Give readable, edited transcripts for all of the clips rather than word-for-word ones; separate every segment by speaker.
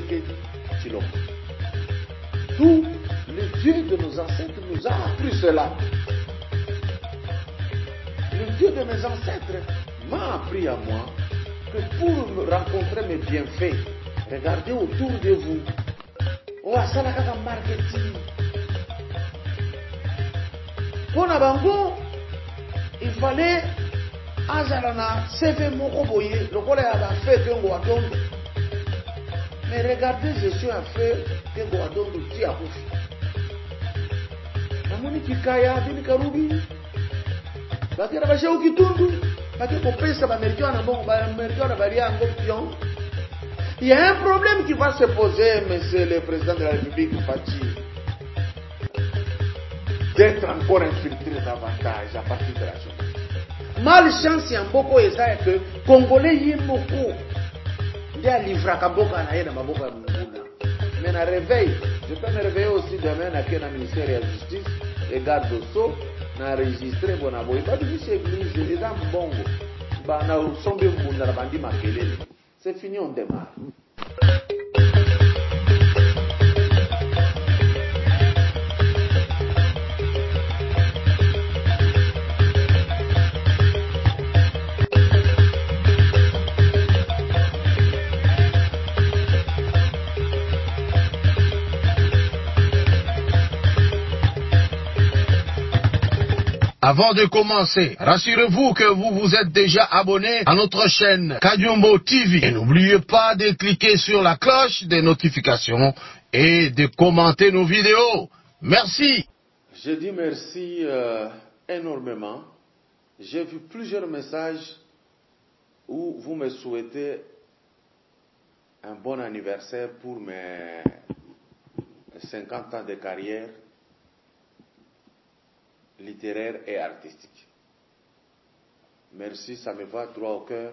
Speaker 1: Tshisekedi Tshilombo. Tout le Dieu de nos ancêtres nous a appris cela. Le Dieu de mes ancêtres m'a appris à moi que pour rencontrer mes bienfaits, regardez autour de vous. Oh, ça n'a qu'à marketing. Pour Nabango, il fallait Azalana, CV Mokoboye, le collègue a fait que Guadon. Mais regardez, je suis un fait que Guadon de Tiaboufi. Namoni Kikaya, Bini Karubi. Bakira Basha Ukitundu. Bakira Popesa, Baméricain, Baméricain, Baria, Ngopion. Il y a un problème qui va se poser, monsieur le président de la République, Fachi. D'être encore infiltré davantage à partir de la jeunesse. Malchance, il y a beaucoup de ça que Congolais y est beaucoup. Il y a livre à Kaboka, il y a Maboka Munguna. Mais à réveil, je peux me réveiller aussi demain à le ministère de la Justice et garde de sceau, n'a enregistré bon aboy. Pas de chez l'église, les gens bongo. Bah, n'a sombre Munguna, la bandit Makele. C'est fini, on démarre.
Speaker 2: Avant de commencer, rassurez-vous que vous vous êtes déjà abonné à notre chaîne Kadiombo TV. Et n'oubliez pas de cliquer sur la cloche des notifications et de commenter nos vidéos. Merci.
Speaker 1: Je dis merci énormément. J'ai vu plusieurs messages où vous me souhaitez un bon anniversaire pour mes 50 ans de carrière littéraire et artistique. Merci, ça me va droit au cœur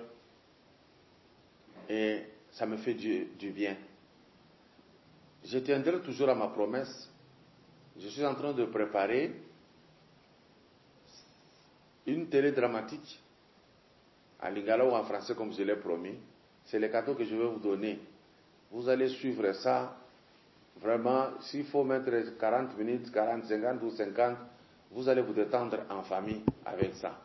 Speaker 1: et ça me fait du bien. Je tiendrai toujours à ma promesse. Je suis en train de préparer une télé dramatique en lingala ou en français comme je l'ai promis. C'est le cadeau que je vais vous donner. Vous allez suivre ça. Vraiment, s'il faut mettre 40 minutes, 40, 50 ou 50, vous allez vous détendre en famille avec ça.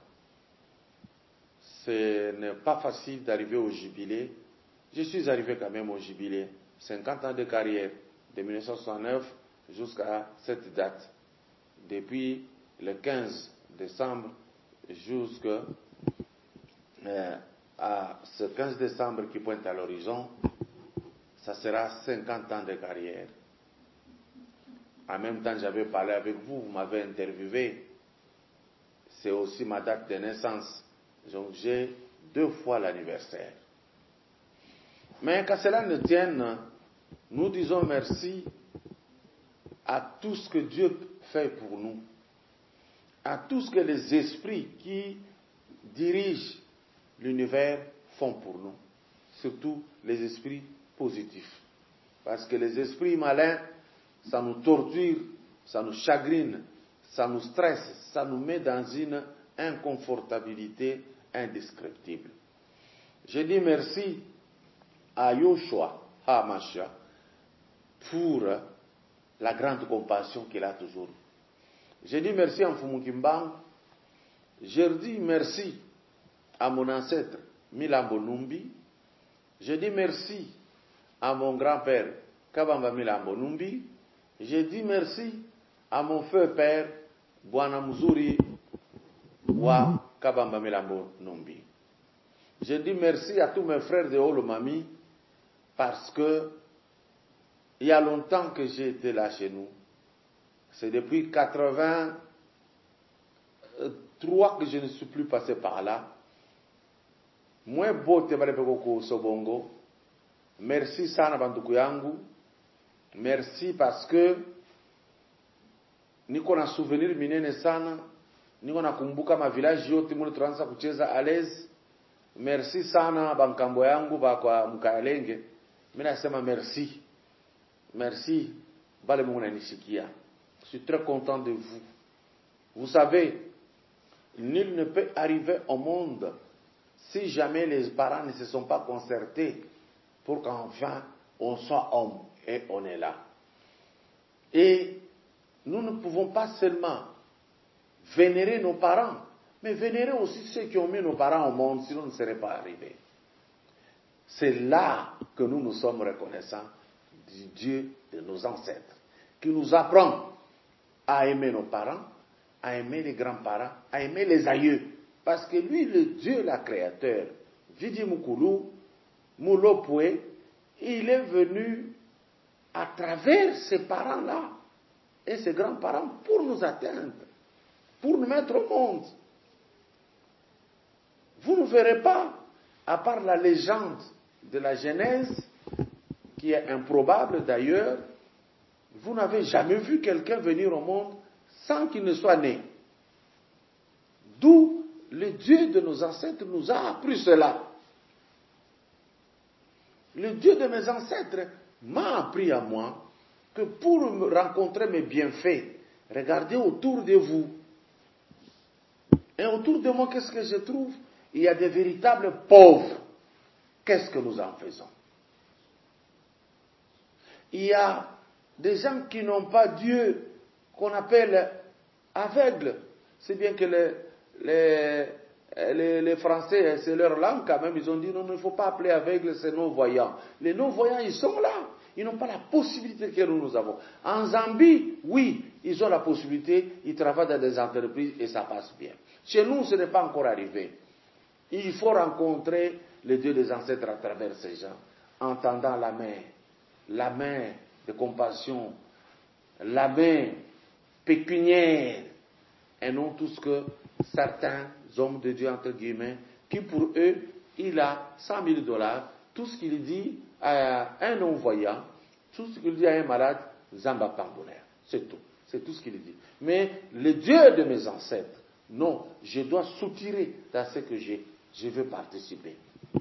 Speaker 1: Ce n'est pas facile d'arriver au jubilé. Je suis arrivé quand même au jubilé. 50 ans de carrière, de 1969 jusqu'à cette date. Depuis le 15 décembre jusqu'à ce 15 décembre qui pointe à l'horizon, ça sera 50 ans de carrière. En même temps, j'avais parlé avec vous, vous m'avez interviewé. C'est aussi ma date de naissance. Donc j'ai 2 fois l'anniversaire. Mais qu'à cela ne tienne, nous disons merci à tout ce que Dieu fait pour nous, à tout ce que les esprits qui dirigent l'univers font pour nous, surtout les esprits positifs. Parce que les esprits malins, ça nous torture, ça nous chagrine, ça nous stresse, ça nous met dans une inconfortabilité indescriptible. Je dis merci à Yoshua HaMashiach pour la grande compassion qu'il a toujours. Je dis merci à Mfumukimbang. Je dis merci à mon ancêtre Milambo Numbi. Je dis merci à mon grand-père Kabamba Milambo Numbi. Je dis merci à mon feu père Bwana Muzuri Wa Kabamba Milambo Numbi. Je dis merci à tous mes frères de Olomami parce que il y a longtemps que j'ai été là chez nous. C'est depuis 83 que je ne suis plus passé par là. Moi, bote balebeko sobongo. Merci sana banduku yangu. Merci parce que niko na souvenir minene sana. Niko na kumbuka ma village yote mule tunaanza kucheza à l'aise. Merci sana bankambo yangu ba kwa Mkalenge. Mimi nasema merci. Merci bale mungu nanishikia. Je suis très content de vous. Vous savez, nul ne peut arriver au monde si jamais les parents ne se sont pas concertés pour qu'enfin on soit homme et on est là. Et nous ne pouvons pas seulement vénérer nos parents, mais vénérer aussi ceux qui ont mis nos parents au monde, sinon on ne serait pas arrivé. C'est là que nous nous sommes reconnaissants du Dieu de nos ancêtres, qui nous apprend à aimer nos parents, à aimer les grands-parents, à aimer les aïeux. Parce que lui, le Dieu, la créateur, Vidi Mukulu, Mulopwe, il est venu à travers ces parents-là et ces grands-parents pour nous atteindre, pour nous mettre au monde. Vous ne verrez pas, à part la légende de la Genèse, qui est improbable d'ailleurs, vous n'avez jamais vu quelqu'un venir au monde sans qu'il ne soit né. D'où le Dieu de nos ancêtres nous a appris cela. Le Dieu de mes ancêtres m'a appris à moi que pour rencontrer mes bienfaits, regardez autour de vous. Et autour de moi, qu'est-ce que je trouve? Il y a des véritables pauvres. Qu'est-ce que nous en faisons? Il y a des gens qui n'ont pas Dieu, qu'on appelle aveugles. C'est bien que les Français, c'est leur langue quand même, ils ont dit non, il ne faut pas appeler aveugles, c'est non-voyants. Les non-voyants, ils sont là. Ils n'ont pas la possibilité que nous avons. En Zambie, oui, ils ont la possibilité, ils travaillent dans des entreprises et ça passe bien. Chez nous, ce n'est pas encore arrivé. Il faut rencontrer le Dieu des ancêtres à travers ces gens, en tendant la main de compassion, la main pécuniaire, et non tout ce que certains hommes de Dieu, entre guillemets, qui pour eux, il a $100,000, tout ce qu'il dit à un non-voyant, tout ce qu'il dit à un malade, Zamba Pambonnaire. C'est tout. C'est tout ce qu'il dit. Mais le Dieu de mes ancêtres, non, je dois soutirer dans ce que j'ai. Je veux participer.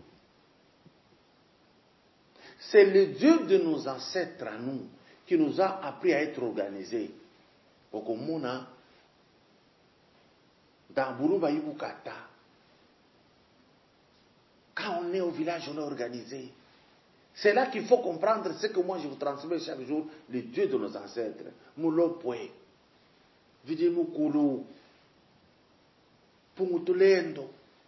Speaker 1: C'est le Dieu de nos ancêtres à nous qui nous a appris à être organisés. Okomona, dans Buruba Ibukata, quand on est au village, on est organisé. C'est là qu'il faut comprendre ce que moi je vous transmets chaque jour, le Dieu de nos ancêtres. Mulopwe, Vidimukulu, Pungutulendo.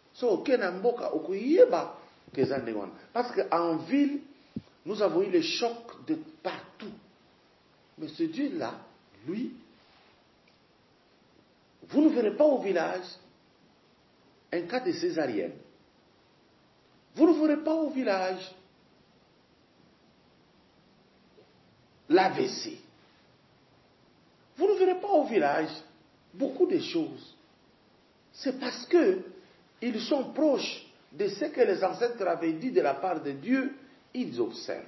Speaker 1: Parce qu'en ville, nous avons eu le choc de partout. Mais ce Dieu-là, lui, vous ne verrez pas au village un cas de césarienne. Vous ne verrez pas au village l'AVC. Vous ne verrez pas au village beaucoup de choses. C'est parce que ils sont proches de ce que les ancêtres avaient dit de la part de Dieu, ils observent.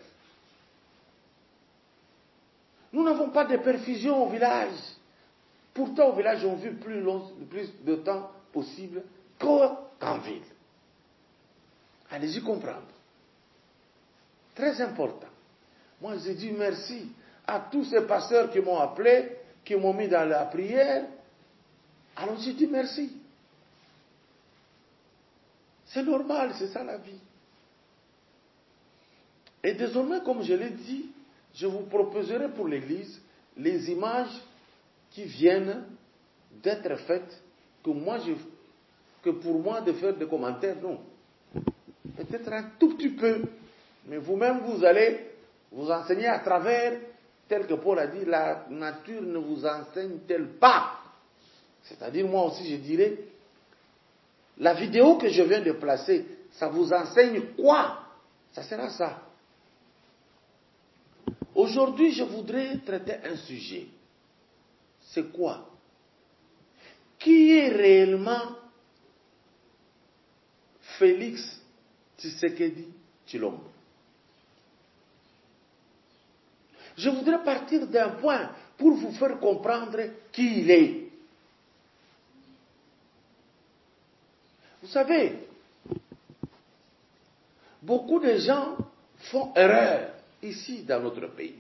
Speaker 1: Nous n'avons pas de perfusion au village. Pourtant, au village, on vit plus de temps possible qu'en ville. Allez-y comprendre. Très important. Moi, je dis merci à tous ces pasteurs qui m'ont appelé, qui m'ont mis dans la prière. Alors, je dis merci. C'est normal, c'est ça la vie. Et désormais, comme je l'ai dit, je vous proposerai pour l'Église les images qui viennent d'être faites, que pour moi de faire des commentaires, non. Peut-être un tout petit peu, mais vous-même vous allez vous enseigner à travers, tel que Paul a dit, la nature ne vous enseigne-t-elle pas? C'est-à-dire, moi aussi je dirais, la vidéo que je viens de placer, ça vous enseigne quoi? Ça sera ça. Aujourd'hui, je voudrais traiter un sujet. C'est quoi? Qui est réellement Félix Tshisekedi Tshilombo? Je voudrais partir d'un point pour vous faire comprendre qui il est. Vous savez, beaucoup de gens font erreur ici dans notre pays.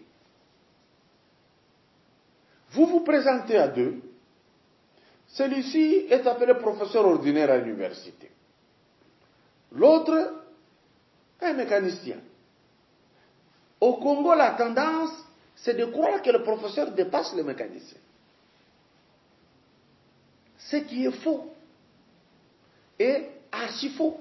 Speaker 1: Vous vous présentez à deux. Celui-ci est appelé professeur ordinaire à l'université. L'autre est mécanicien. Au Congo, la tendance, c'est de croire que le professeur dépasse le mécanicien. Ce qui est faux. Et archi faux.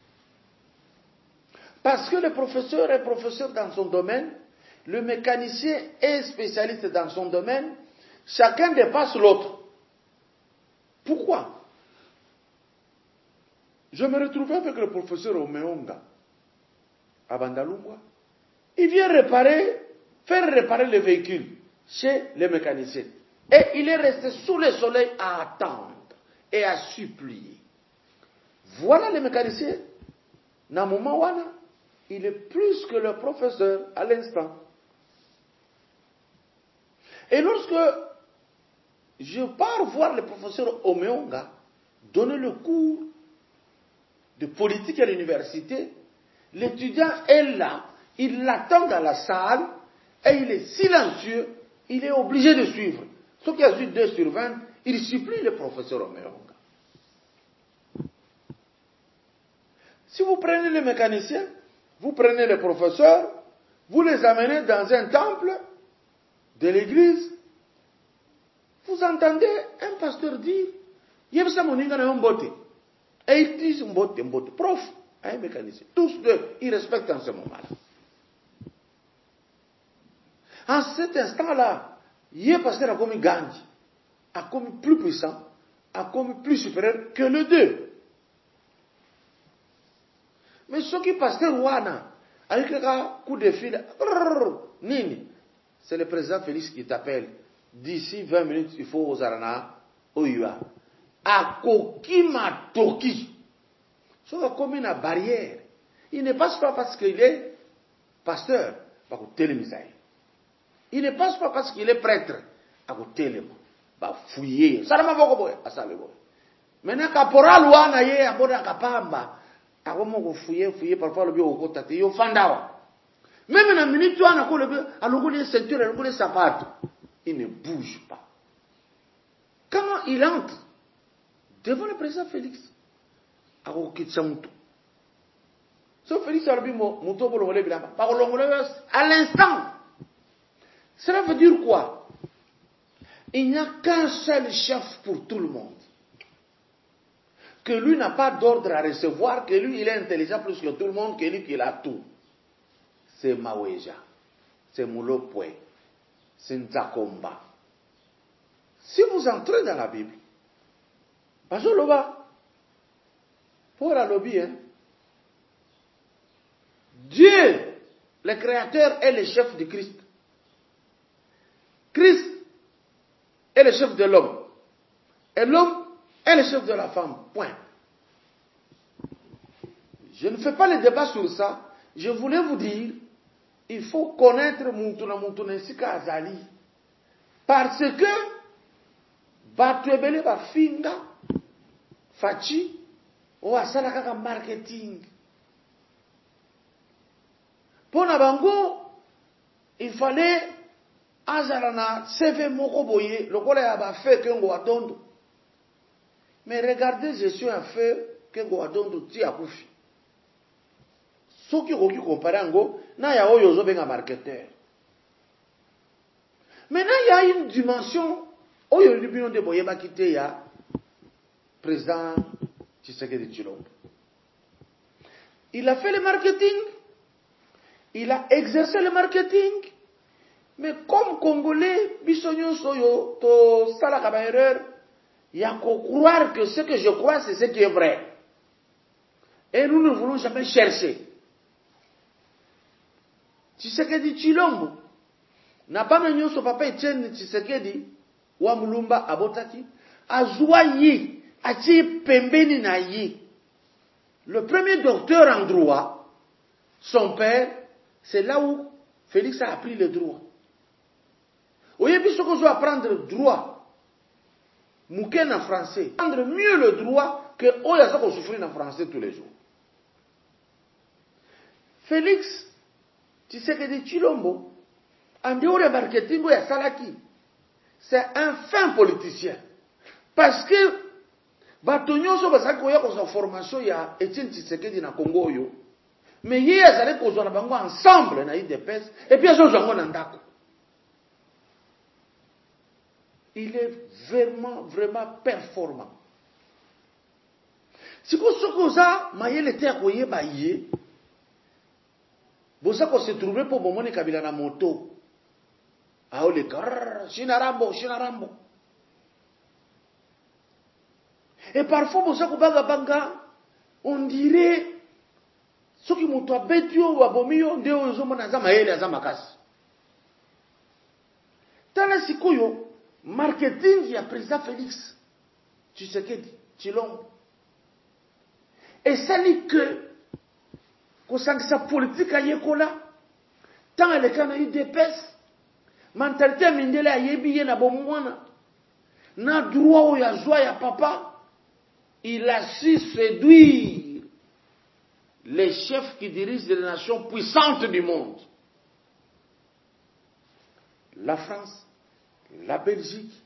Speaker 1: Parce que le professeur est professeur dans son domaine, le mécanicien est spécialiste dans son domaine, chacun dépasse l'autre. Pourquoi? Je me retrouvais avec le professeur Omeonga à Bandalungwa. Il vient faire réparer le véhicule chez les mécaniciens. Et il est resté sous le soleil à attendre et à supplier. Voilà les mécaniciens. Namuma Wana, il est plus que le professeur à l'instant. Et lorsque je pars voir le professeur Omeonga donner le cours de politique à l'université, l'étudiant est là, il l'attend dans la salle et il est silencieux, il est obligé de suivre. Sauf qu'il a eu 2 sur 20, il supplie le professeur Omeonga. Si vous prenez les mécaniciens, vous prenez les professeurs, vous les amenez dans un temple de l'église, vous entendez un pasteur dire, Yebsa Moninga na mbote. Et ils disent mbote, prof, un mécanicien. Tous deux, ils respectent en ce moment-là. En cet instant-là, Yé pasteur a commis Gandhi, a commis plus puissant, a commis plus supérieur que les deux. Mais ce qui pasteur Wana, avec un coup de fil, Nini, c'est le président Félix qui t'appelle. D'ici 20 minutes, il faut aux Arana, au Yua. A Koki Matoki. Ce qui a commis une barrière. Il ne passe pas parce qu'il est pasteur, à côté de Misaï. Il ne passe pas parce qu'il est prêtre, à côté de moi. Bah, fouiller. Ça ne m'a pas boy, à ça le boy. Maintenant, caporal Wana yé, à bout d'Akapamba. À comment fouiller, parfois le bio au côté, il y a Fandawa. Même dans la minute, on a le ceinture, on a le sapato. Il ne bouge pas. Comment il entre devant le président Félix? À Félix a à l'instant. Cela veut dire quoi? Il n'y a qu'un seul chef pour tout le monde. Que lui n'a pas d'ordre à recevoir, que lui il est intelligent plus que tout le monde, que lui qu'il a tout. C'est Maweja, c'est Moulopwe, c'est Nzakomba. Si vous entrez dans la Bible, pour la lobby, Dieu, le Créateur, est le chef de Christ. Christ est le chef de l'homme. Et l'homme est le chef de la femme. Point. Je ne fais pas le débat sur ça. Je voulais vous dire, il faut connaître Moutouna Sika Azali. Parce que, Batuebele Bafinga, Fachi, ou Asalakaka marketing. Pour Nabango, il fallait Azarana, CV Mokoboye, le Kola Yaba fait Kengo Adondo. Mais regardez, je suis un fait Kengo Adondo, Tia Koufi. Ce qui est comparé, na ya oyo benga marketeur. Maintenant, il y a une dimension, oyo libino de Boyeba Kite ya, président Tshisekedi Tshilombo. Il a fait le marketing, il a exercé le marketing, mais comme Congolais, bisognon soyo, to salaka ba erreur, il y a qu'à croire que ce que je crois, c'est ce qui est vrai. Et nous ne voulons jamais chercher. Tshisekedi Tshilombo n'a pas mené son papa Etienne Tshisekedi wa Mulumba abotaki azwa yi ati pembeni na yi. Le premier docteur en droit, son père, c'est là où Félix a appris le droit. Au début, ce qu'on doit apprendre le droit, mouken en français, apprendre mieux le droit que Oya qu'on souffre en français tous les jours. Félix Tshisekedi Tshilombo, en dehors du marketing, Oya Salaki, c'est un fin politicien. Parce que, Batonyo so basaki Oya ko sa formation ya Etienne Tshisekedi na Congo yo, Mais il y a des choses ensemble na UDPS et puis ils ont joué ndako. Il est vraiment performant. Si vous sokoza mayele te akoyeba ye, bosa ko se trouver pour bomone Kabila na moto. Ah le car, Shinarambo. Et parfois bosa ko banga, on dirait ce qui moto abetio wa bomio nde ozo mona za mayele aza makasi. Tala sikoyo marketing ya président Félix Tshisekedi Tshilombo. Et ça dit que sa politique à Yekola, tant elle est a eu des pèses, mentalité mindele a yebiye na bomwana, na droit ou ya joie ya papa, il a su séduire les chefs qui dirigent les nations puissantes du monde. La France, la Belgique,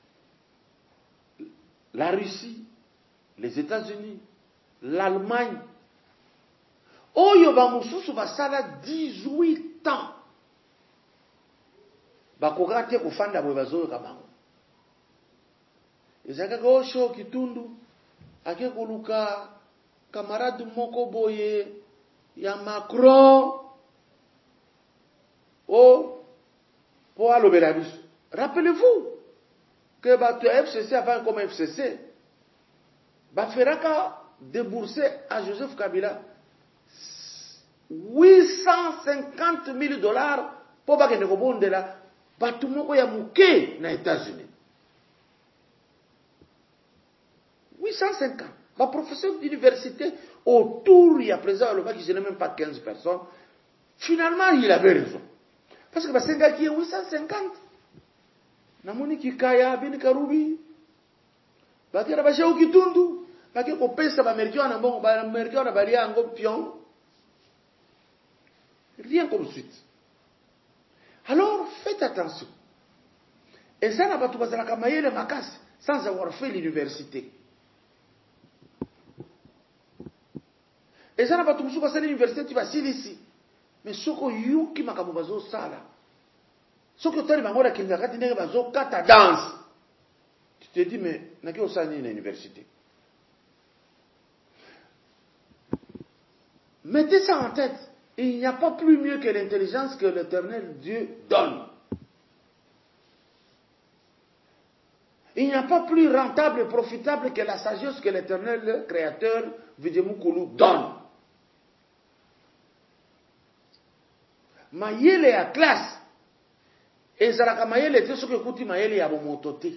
Speaker 1: la Russie, les États-Unis, l'Allemagne. Oyo ba mususu basala 18 ans. Bakoka te kufanda bwe bazoyo kabango. Ezaka ko sho kitundu ake kuluka camarade moko boye ya Macron. Oh pour alobela biso. Rappelez-vous que bato FCC avant comme FCC baferaka débourser à Joseph Kabila $850 000 pour bakende kobondela batu moko ya muke na États-Unis. 850. Ba professeur d'université autour, il y a présent le bac, je n'ai même pas 15 personnes. Finalement, il avait raison. Parce que basenga qui est 850. Namoni kikaya bini karubi. Bakira bashe ukitundu. Bakira kopesa ba Américains na bongo, ba Américains na balia ngo pion. Rien comme suite. Alors, faites attention. Et ça n'a pas tout passé la Kamayele Makasi sans avoir fait l'université. Et ça n'a pas tout passé l'université, tu vas ici. Mais ce que yuki makamu bazo sala. Ce que tu as dit, mangola kinga kati nege bazo kata danse. Tu te dis, mais n'a qu'au sani à l'université. Mettez ça en tête. Il n'y a pas plus mieux que l'intelligence que l'Éternel Dieu donne. Il n'y a pas plus rentable et profitable que la sagesse que l'Éternel Créateur Videmukulu donne. Mayele à classe. Et Zaraka Mayele était ce que Kouti Mayele a mototé.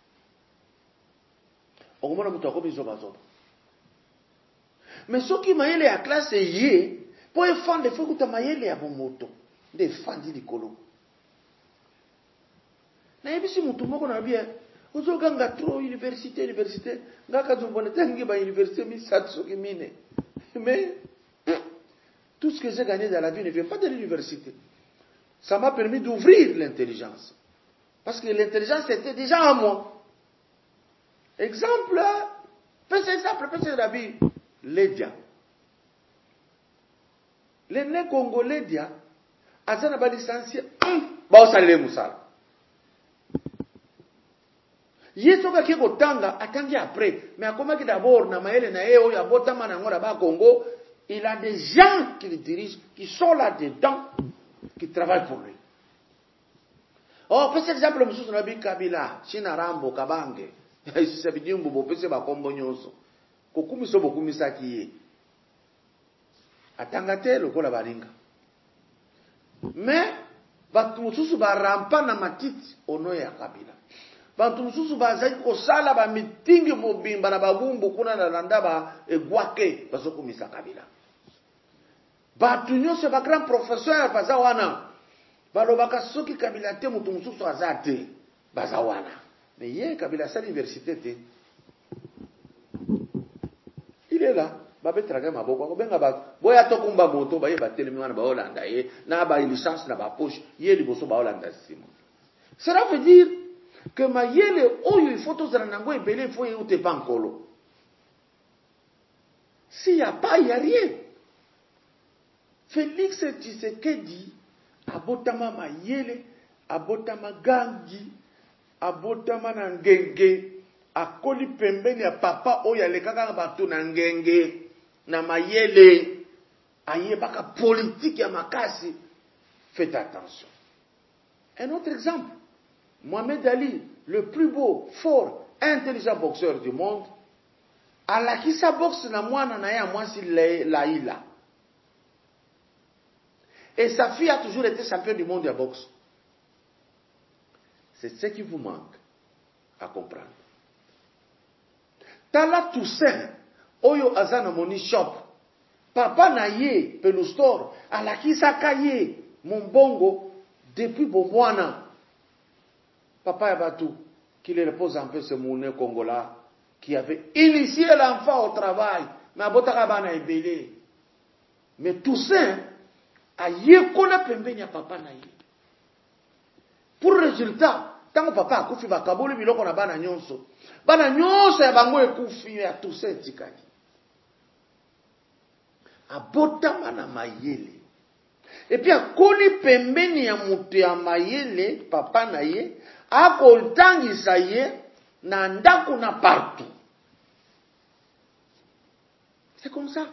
Speaker 1: Mais ce qui Mayele à classe est yé. Pour les fans de Foukuta Mayele à bon moto. Des fans d'Ilikolo. Na yebisi mutu moko na bien. Ozo ganga trop université. Ngaka zumbone tangi ba université mi satso ki mine. Mais tout ce que j'ai gagné dans la vie ne vient pas de l'université. Ça m'a permis d'ouvrir l'intelligence. Parce que l'intelligence était déjà en moi. Exemple, petit Rabbi, Lédia. Les nés congolais, Lédia, Azana ba licencié, ba osalele musala. Yesoka kiko tanga, atangi après. Mais akomaki d'abord, na maele na eo, ya botama na ngora ba Congo, il a des gens qui le dirigent, qui sont là-dedans, qui travaillent pour lui. Oh, pese exemple, monsieur Nabi Kabila, Shinarambo, Kabange, Sabidimbo, pese ba kombo nyonso. Kokumiso bokumisa kiye. Atangate lokola baringa. Mais, batu mususu ba rampa na matiti, ono ya Kabila. Bantu mususu bazaki kosala ba mitingi mobimba na babumbu kuna na landa ba egwake bazokumisa Kabila. Batu nyonso ba grand professeur baza wana. Balobaka soki Kabila te mutu mususu azate baza wana. Mais ye Kabila sa l'université te. Il est là. Babe traga maboko ko benga ba boya tokumba moto ba ye ba telemi wana ba Holanda ye na ba licence na ba poche ye liboso ba Holanda sima. Cela veut dire que mayele oyo il faut tozala nango ebele il faut yeute pa nkolo. S'il n'y a pas, il n'y a rien. Félix Tshisekedi abotama mayele, abotama gangi, abotama na ngenge, akoli pembeni ya papa oyo alekaka bato na ngenge na mayele, ayebaka politique ya makasi. Faites attention. Un autre exemple, Mohamed Ali, le plus beau, fort, intelligent boxeur du monde, alakisa boxe na mwana na ya mwasi Laila. Et sa fille a toujours été championne du monde de boxe. C'est ce qui vous manque à comprendre. Tala Toussaint, Oyo Azana Moni Shop, Papa Naye, Pelustor, alakisa kaye, Mombongo, depuis Bomwana. Papa Yabatou, qui le repose en paix, ce mounet congolais, qui avait initié l'enfant au travail, mais à Botarabana est belé. Mais Toussaint, a yekola pembeni ya papa na ye. Pour résultat, tant que papa akufi bakaboli biloko na bana nyonso ya bango ekufi ya Toussaint tikali. Abotama na mayele. Et puis akoli pembeni ya mutu ya mayele, papa na ye, akoltangisa ye na ndako na partout. C'est comme ça.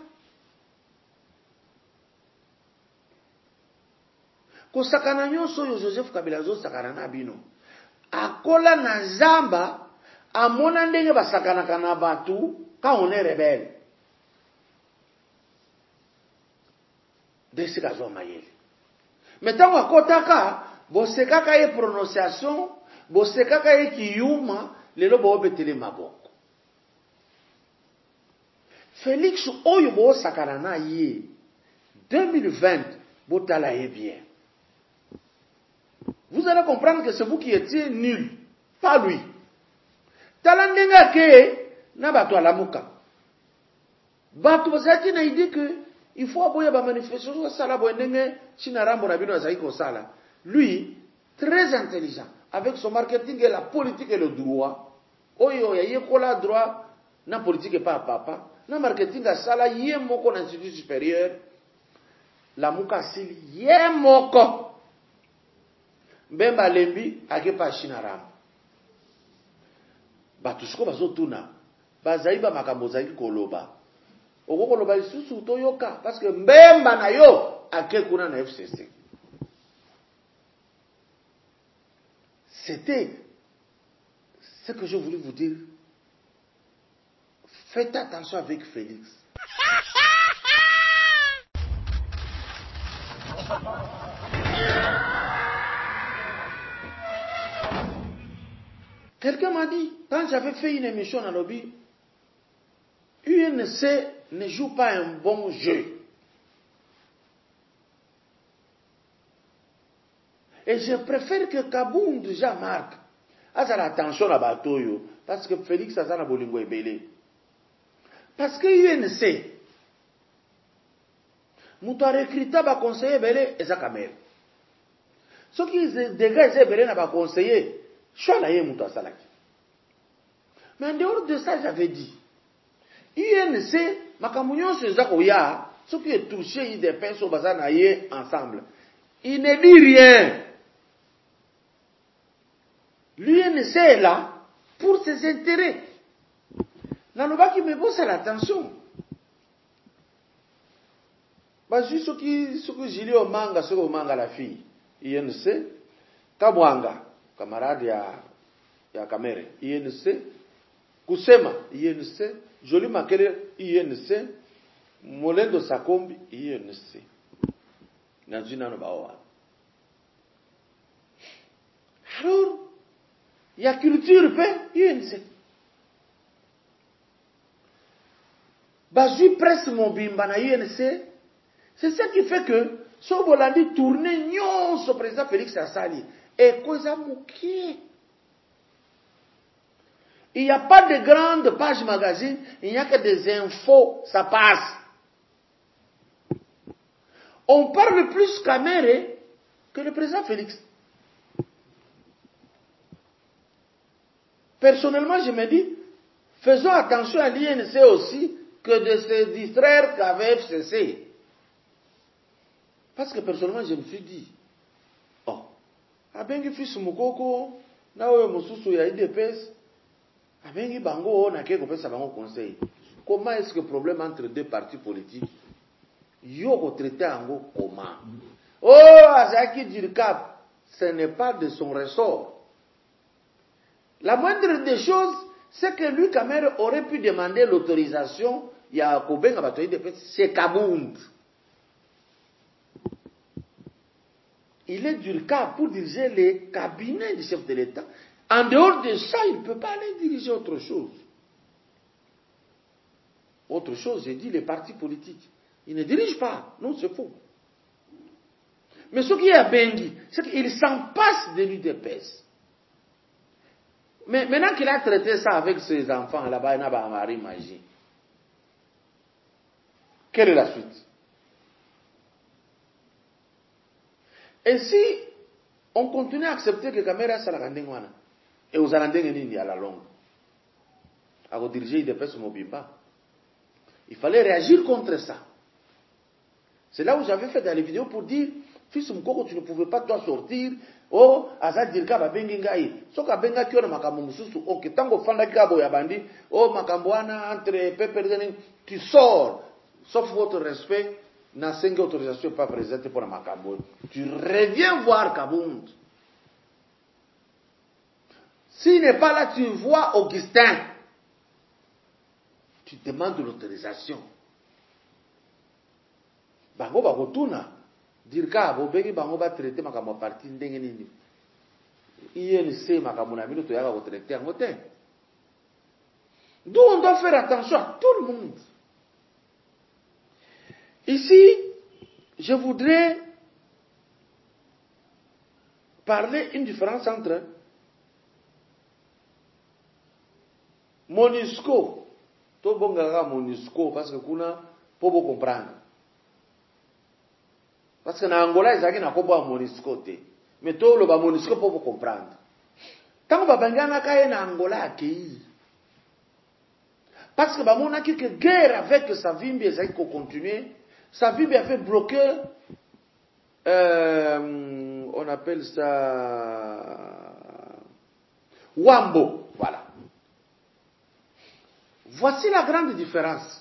Speaker 1: Kosakana nyonso yo Joseph Kabila zo sakana na bino. Akola na zamba, amona ndenge basakana kana batu, quand on est rebelle. Desi kazo mayele. Metango akotaka, bosekaka ye prononciation, bosekaka ye kiyuma, lelo bo betele maboko. Félix oyo bo sakana na ye, 2020, botala ye bien. Vous allez comprendre que c'est vous qui étiez nul, pas lui. Talandenga ke na bato alamuka. Bato bazaki na idée que il faut aboya ba manifestation sala boendenge chinarambo na bino azaki ko sala. Lui, très intelligent, avec son marketing et la politique et le droit. Oyo ya yekola droit na politique et pas papa. Na marketing a sala ye moko na institut supérieur. La muka sili ye moko. Mbemba lembi akepa chinarambo. Batusko bazotuna. Bazaiba makambo zaki koloba. Oko koloba lisusu toyoka parce que mbemba na yo akekuna na FCC. C'était ce que je voulais vous dire. Faites attention avec Félix. Quelqu'un m'a dit, quand j'avais fait une émission dans le lobby, UNC ne joue pas un bon jeu. Et je préfère que Kaboum déjà marque. Azala attention à Batoyo, parce que Félix Azana Bolingo est belé. Parce que UNC, nous avons recruté un conseiller belé et Zakamer. Ce qui dégage belé n'a pas conseillé. Mais en dehors de ça, j'avais dit, UNC, Makamounion se Zakoya, ce qui est touché des pinceaux bazanaye ensemble, il ne dit rien. L'UNC est là pour ses intérêts. Nanoba qui me pose l'attention. Juste ce que j'ai lu au manga, ce au manga la fille, UNC, Kabwanga. Camarade ya Kamere, INC, Kusema, INC, Joli Makele, INC, Molendo Sakombi, INC. Nanjina no bawa. Alors, il y a culture, INC. Bazui presse mon bimba na INC. C'est ça qui fait que, Sobolandi tourne nyon so président Félix Assali. Et cosa mouki. Il n'y a pas de grandes pages magazines, il n'y a que des infos, ça passe. On parle plus Kamere que le président Félix. Personnellement, je me dis, faisons attention à l'INC aussi que de se distraire qu'avec FCC. Parce que personnellement, je me suis dit, oh, abengi fils mukoko, na oyo mususu ya IDPS, abengi bango na ke kopesa bango conseil. Comment est-ce que le problème entre deux partis politiques, yo traité ango comment? Oh, Azaki Dirkab, ce n'est pas de son ressort. La moindre des choses, c'est que lui, Kamer, aurait pu demander l'autorisation, il y a Kobenga Batoï de c'est Kabound. Il est Dirkab pour diriger les cabinets du chef de l'État. En dehors de ça, il ne peut pas aller diriger autre chose. Autre chose, j'ai dit les partis politiques. Ils ne dirigent pas. Non, c'est faux. Mais ce qui est à Bengi, c'est qu'il s'en passe de l'UDPS. Mais maintenant qu'il a traité ça avec ses enfants là-bas, il n'a pas mari magie. Quelle est la suite? Et si on continue à accepter que Kamera Salagandengwana et aux Alandengeni à la longue, à rediriger l'UDPS Mobimba, il fallait réagir contre ça. C'est là où j'avais fait dans les vidéos pour dire, fils Mkoko, tu ne pouvais pas toi sortir. Oh, Azad Dirka babengi ngai. Soka benga kiona makambo mususu. Ok, tango fanda kabo ya bandi. Oh, makamboana entre pepe, tu sors. Sauf votre respect, n'a cinq autorisations pas présentées pour la makambo. Tu reviens voir Kabound. S'il n'est pas là, tu vois Augustin. Tu demandes l'autorisation. Bango bakotuna Dirka bobengi bango ba traiter makambo parti ndenge nini. INC makambo na bino to yaka ko traiter en te. D'où on doit faire attention à tout le monde. Ici, je voudrais parler une différence entre MONUSCO, to bonga MONUSCO parce que kuna pour comprendre. Parce que na Angola, ils ont un MONUSCO. Mais tout le MONUSCO pour vous comprendre. Tant que Babangana Kaye na Angola accueilli. Parce que Bamona qui que guerre avec Savimbi, ils ont continué. Savimbi a fait bloquer, on appelle ça, Wambo. Voilà. Voici la grande différence.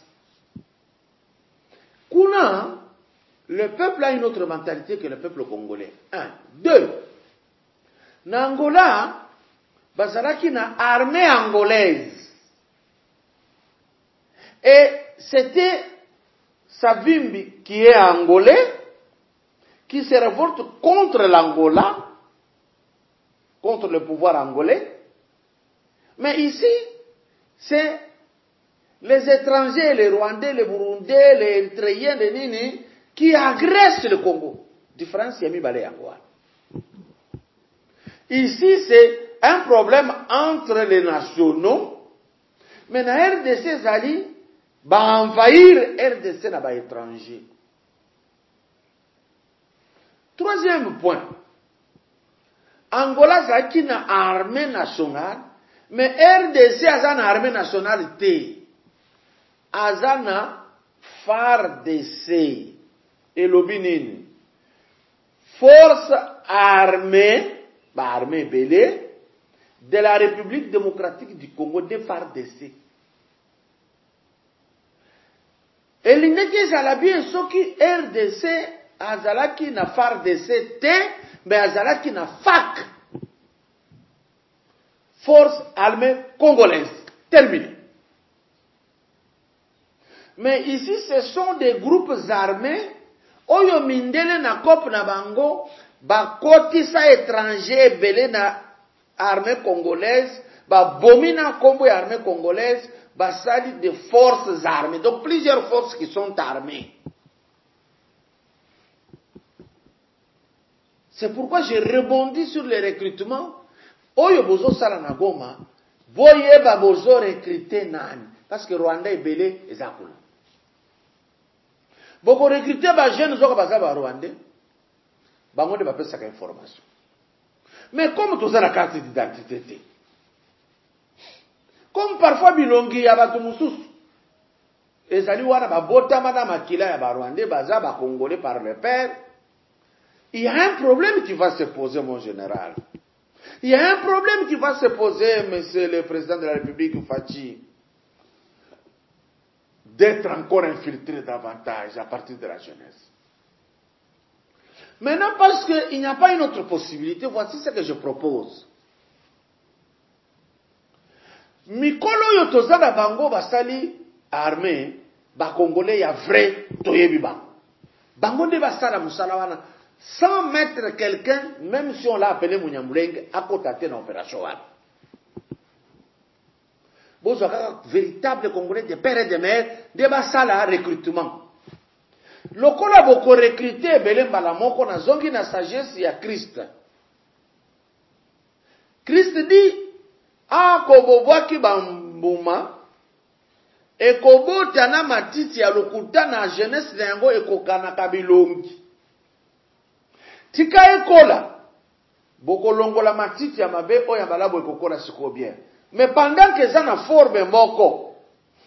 Speaker 1: Kuna, le peuple a une autre mentalité que le peuple congolais. Un. Deux. N'Angola, bazalaki na armée angolaise. Et c'était Savimbi qui est angolais, qui se révolte contre l'Angola, contre le pouvoir angolais. Mais ici, c'est les étrangers, les Rwandais, les Burundais, les Eritréens, les Nini, qui agresse le Congo. Différence, Yami Balé Angola. Ici, c'est un problème entre les nationaux, mais dans RDC, Zali, va envahir RDC dans les étrangers. Troisième point. Angola, Zali, qui n'a armée nationale, mais RDC a une armée nationale, Azana FARDC. Et l'obinine. Force armée, armée belée, de la République démocratique du Congo, de FARDC. Et l'inéqué Zalabi est ce qui RDC, Azalaki na FARDC, mais Azalaki na FAC. Force armée congolaise. Terminé. Mais ici, ce sont des groupes armés. Oyo mindele na kop na bango, ba kotisa étranger belé na armée congolaise, ba bomina kombo armée congolaise, ba sali de forces armées. Donc plusieurs forces qui sont armées. C'est pourquoi j'ai rebondi sur les recrutements. Oyo bozo sala na Goma, boye ba bozo recruter nani. Parce que Rwanda est belé, et zakula. Beaucoup recruter ba jeunes zoka baza ba Rwandais, bango de ba pesa ka information. Mais comme tous la carte d'identité, comme parfois bilongi ya batu mususu, ezali wana ba bota mana makila ya ba Rwandais baza ba Congolais par le père, il y a un problème qui va se poser, mon général. Il y a un problème qui va se poser, monsieur le président de la République, Fachi, d'être encore infiltré davantage à partir de la jeunesse. Maintenant, parce qu'il n'y a pas une autre possibilité, voici ce que je propose. Mikolo yo tozana bango basali armée, ba congolais ya vrai toyebi bango. Bango nde basala musala wana sans mettre quelqu'un, même si on l'a appelé Munyamulenge, à côté dans l'opération wana. Bozo kaka véritable congolais de père et de mère, de basala recrutement. Lokola boko recruter belemba la moko na zongi na sagesse ya Christ. Christ dit akobobwaki bambuma ekobota na matiti ya lokuta na jeunesse na yango ekokanaka bilongi. Tika ekola bokolongola matiti ya mabe oyo balabo ekokola siko bien. Mais pendant que ça na forme moko,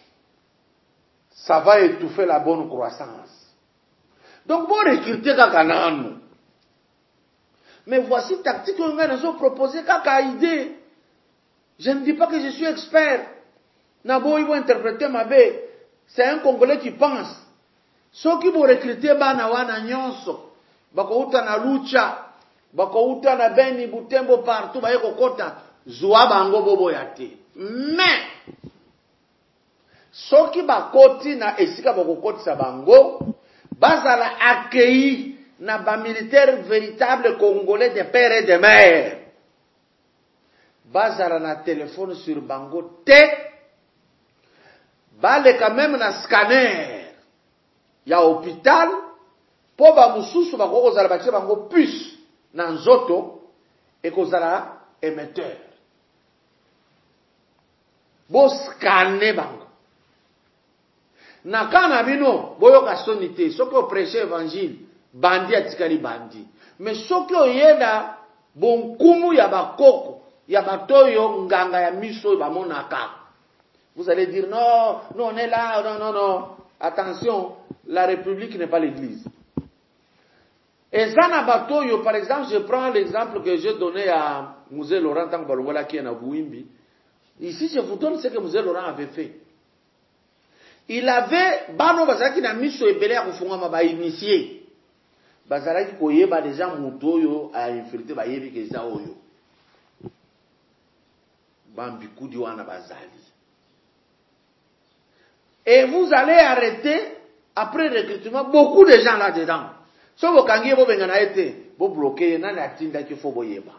Speaker 1: ça va étouffer la bonne croissance. Donc bon recruter kaka nanu. Mais voici tactique que nous avons proposé kaka idée. Je ne dis pas que je suis expert. Nabo ils vont interpréter ma bé. C'est un Congolais qui pense. Ceux qui vont recruter bana wana nyonso. Bako uta na lucha. Bako uta na beni butembo partout. Ba yeko kota. Zwa bango bobo yate. Mais. Ceux qui bakoti na esika bako koti sa bango. Bazala accueilli na ba militaire véritable Congolais de père et de mère. Bazara na téléphone sur bango te. Bale quand même na scanner. Ya hôpital. Po ba mususu bako kozala batie bango puce na nzoto. Et kozala émetteur. Bo scanner bango. Na kana bino boyo kasonite. Soki o prêcher évangile. Bandi atikali bandi. Mais soki o yeda bonkumu ya bakoko. Ya batoyo nganga ya miso bamonaka. Vous allez dire non, non on est là, non. Attention, la République n'est pas l'Église. Et Zana batoyo, par exemple, je prends l'exemple que j'ai donné à Musée Laurent tant que qui est à Bouimbi. Ici, je vous donne ce que Musée Laurent avait fait. Il avait bano bazaki na miso ebele ya kufunga maba initié. Bazalaki koyeba déjà mutoyo a infiltré ba yebi ke za oyo. Bambikudi wana bazali. Et vous allez arrêter, après le recrutement, beaucoup de gens là-dedans. Si vous kangiye bo bengana ete, bo bloqué, nani atinda ki fo boyeba.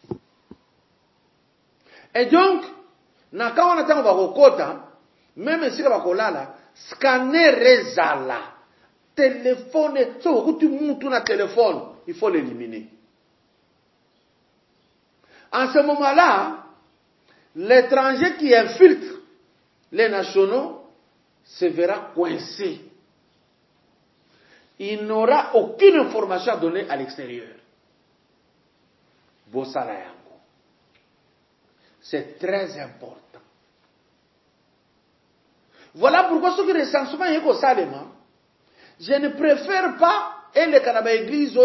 Speaker 1: Et donc, na quand on attend bakokota, même si bakolala, scanner rezala, téléphone, si vous écoutez mutu na téléphone, il faut l'éliminer. En ce moment-là, l'étranger qui infiltre les nationaux se verra coincé. Il n'aura aucune information à donner à l'extérieur. Bossalayango. C'est très important. Voilà pourquoi ce qui est recensement est au Salema. Je ne préfère pas, et les Kanaba église,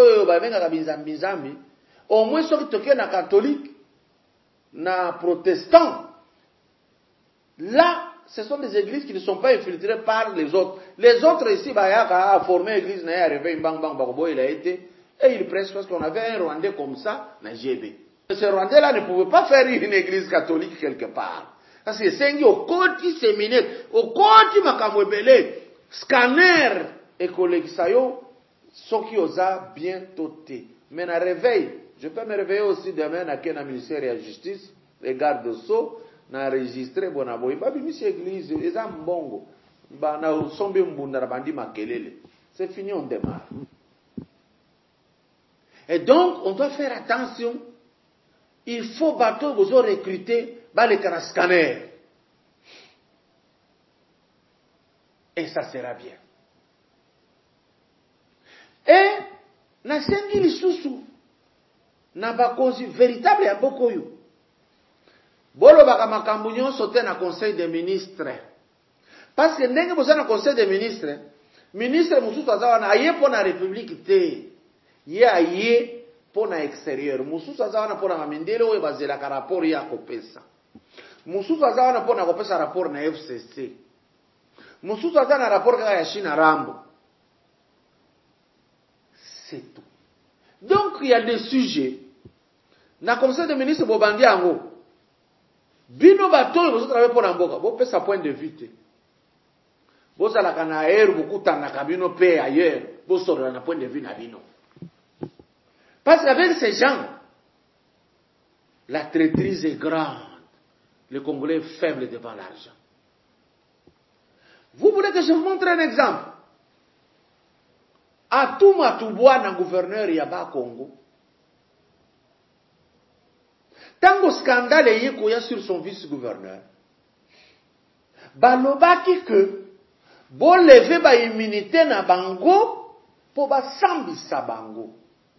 Speaker 1: au moins ceux qui toquent na catholique, na protestant. Là, ce sont des églises qui ne sont pas infiltrées par les autres. Les autres ici, Bayaka a formé l'église, n'a arrivé, il a été, et il presse parce qu'on avait un Rwandais comme ça, na GB. Ce Rwandais-là ne pouvait pas faire une église catholique quelque part. Parce que c'est au côté séminaire, au côté makamwebele, scanner et collègue sayo, ce qui osa bien toté. Mais na réveil, je peux me réveiller aussi demain à un ministère de la justice, les gardes de sceaux, na enregistré bonaboy babi monsieur église eza mbongo ba na sombe mbunda bandi makelele. C'est fini, on démarre. Et donc on doit faire attention. Il faut bateau vous recruter ba les scanner. Et ça sera bien. Et na sengi lisusu na bakonzi véritable ya bokoyo. Bolo baka makambu nyonso te na conseil des ministres. Parce que ndenge boza na conseil des ministres, ministre mususu azawa na ayepo na république te. ye aye pour na extérieur mususu aza wana pour na mindele oyo bazelaka rapport ya kopesa mususu aza wana pour na kopesa rapport na FCC mususu aza na rapport kaka ya China Rambo. C'est tout. Donc il y a des sujets na conseil de ministre bobandi yango bino batoyo bozo travailler pour na mboka bo pesa point de vue te bozalaka na air bokutanaka bino pe ailleurs bosolola na point de vue na bino parce qu'avec ces gens la traîtrise est grande, le Congolais est faible devant l'argent. Vous voulez que je vous montre un exemple? Atuma Tubwana gouverneur Yaba Congo. Tango scandale yekoya sur son vice-gouverneur. Balobaki que bo lever ba immunité na bango po ba sambisa bango.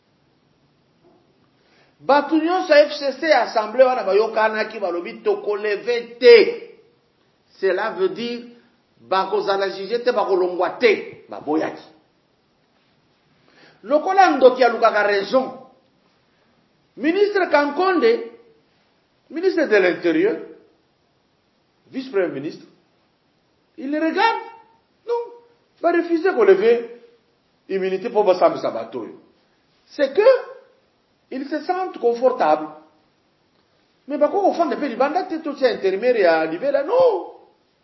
Speaker 1: Batunyo sa FCC assemblée wana bayokana ki balobi toko lever te. Cela veut dire bakozala juger te bakolongwa te baboyaki. Lokola ndoki alukaka raison. Ministre Kankonde, ministre de l'Intérieur, vice-premier ministre, il le regarde. Non, va refuser qu'on leve immunité pour Bassam Sabatoyo. C'est que ils se sentent confortables. Mais par contre, au fond, depuis l'Ibanda, tu es intérimaire à Libéla, non.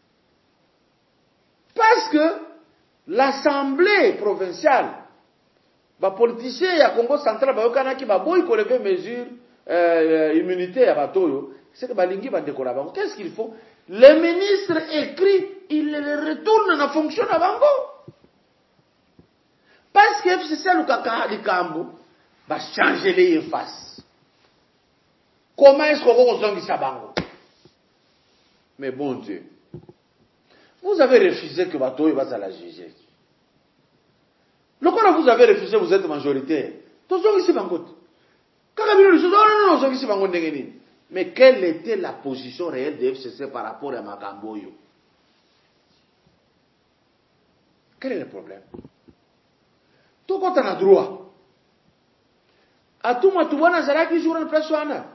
Speaker 1: Parce que l'Assemblée provinciale, les politiciens à Congo central, qui ont levé mesure immunité à Batoyo, c'est que Balingi va décorer. Qu'est-ce qu'il faut? Le ministre écrit, il le retourne dans la fonction à Bango. Parce que c'est ça le caca du Cambo, va changer les faces. Comment est-ce qu'on va faire Bango? Mais bon Dieu, vous avez refusé que Batoyo va la juger. Le quand vous avez refusé, vous êtes majoritaire. Mais quelle était la position réelle de FCC par rapport à Makamboyo? Quel est le problème? Tout quand on a droit. À tout moment, tout le monde a qui joue en place.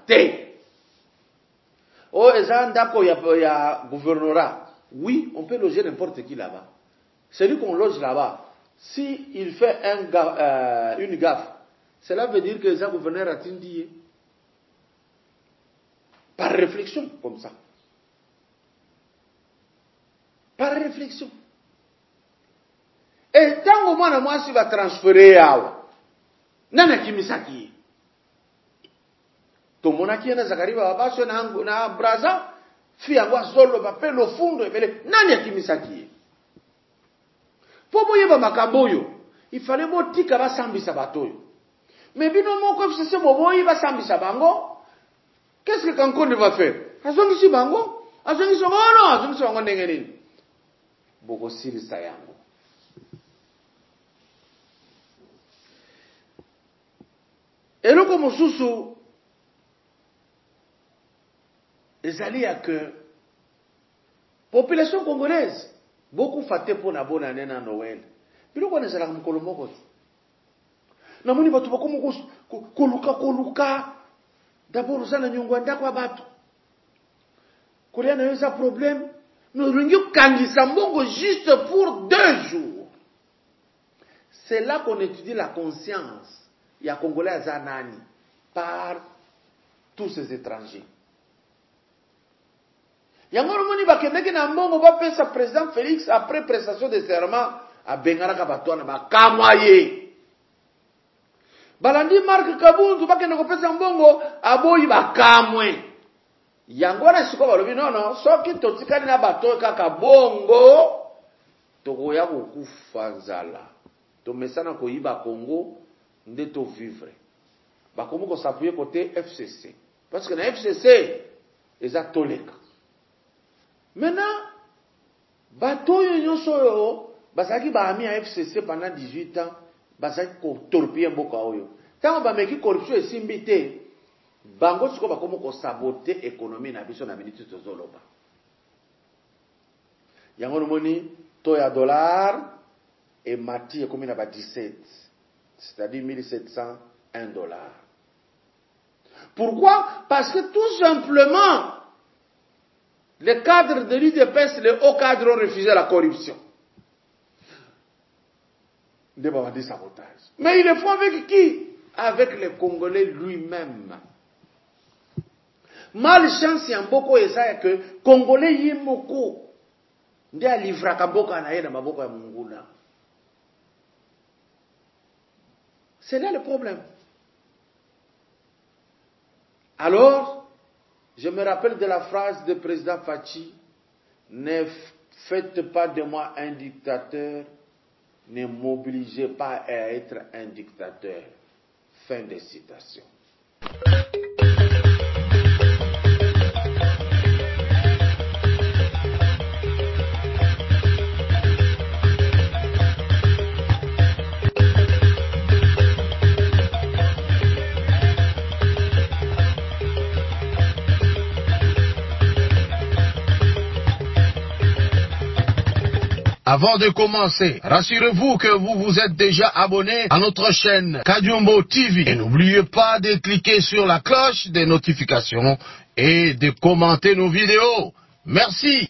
Speaker 1: Oh, il y a gouvernorat. Oui, on peut loger n'importe qui là-bas. Celui qu'on loge là-bas, si il fait une gaffe, cela veut dire que les gouverneurs a dit par réflexion comme ça. Par réflexion. Et tant au moins moi si va transférer à nana kimisaki. To monaki na Zakari ba baso na braza fi angwa solo ba pelo fundo ebele nani kimisaki. Pour moyeba makamboyo, il fallait botika ba sambisa batoyo. Mais bino moko FCC moboyi ba sambisa bango. Qu'est-ce que Kankonde va faire? Azongisi bango, azongisi bango, azongisi bango ndenge nini? Boko silisa yango. Eloko mosusu ezali ya que population congolaise beaucoup faté pour na bonne année na Noël. Biloko nezala mukolo moko. Na muni batu bakomo koluka d'abord ça na nyongwa ndako bato. Kolia na yoza problème, nous ringi kangisa mbongo juste pour 2 jours. C'est là qu'on étudie la conscience. Il y a Congolais à Zanani par tous ces étrangers. Yango moni bakendeki na mbongo ba pesa président Félix après prestation de serment à Bengala Kabatwana ba kamwaye. Balandi Marc Kabundu bakenda ko pesa mbongo aboyi ba kamwe. Yango na siko balobi non soki totikali na bato kaka bongo tokoya kokufa nzala. To mesana ko yiba Congo nde to vivre. Bakomo ko s'appuyer côté FCC parce que na FCC eza toleka. Maintenant, batoyo nyoso basaki ba ami à FCC pendant 18 ans, basaki ko torpiller mboka oyo. Tango ba meki corruption esimbi te, bango siko bakomo ko saboter économie na biso na minute tozoloba. Yango moni to ya dollar et mati ekomi na ba 17. c'est-à-dire 1700, $1. Pourquoi? Parce que tout simplement, les cadres de l'UDPS, les hauts cadres ont refusé la corruption. Des bandits sabotage. Mais ils le font avec qui? Avec les Congolais lui-même. Malchance y a beaucoup et ça que Congolais y moko nde alivra kamboka na yena maboko ya munguna. C'est là le problème. Alors, je me rappelle de la phrase du président Fachi, ne faites pas de moi un dictateur, ne m'obligez pas à être un dictateur. Fin de citation.
Speaker 2: Avant de commencer, rassurez-vous que vous vous êtes déjà abonné à notre chaîne Kadiumbo TV. Et n'oubliez pas de cliquer sur la cloche des notifications et de commenter nos vidéos. Merci.